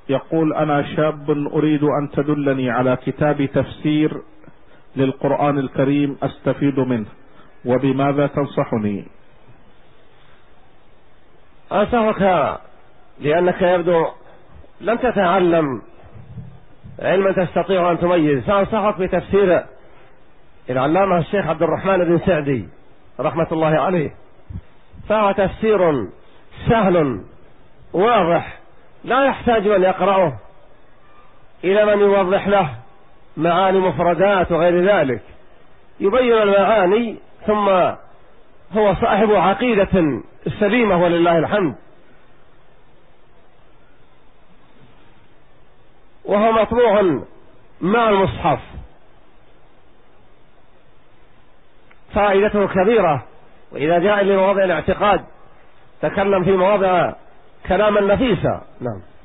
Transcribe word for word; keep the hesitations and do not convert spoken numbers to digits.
يقول: أنا شاب أريد أن تدلني على كتاب تفسير للقرآن الكريم أستفيد منه، وبماذا تنصحني؟ أنصحك لأنك يبدو لم تتعلم علما تستطيع أن تميز، فأنصحك بتفسير العلامة الشيخ عبد الرحمن بن سعدي رحمة الله عليه، فهو تفسير سهل واضح لا يحتاج من يقرأه إلى من يوضح له معاني مفردات وغير ذلك، يبين المعاني، ثم هو صاحب عقيدة سليمة ولله الحمد، وهو مطبوع مع المصحف، فائدته كبيرة. وإذا جاء لمواضع الاعتقاد تكلم في مواضع كلاما نفيسا. نعم.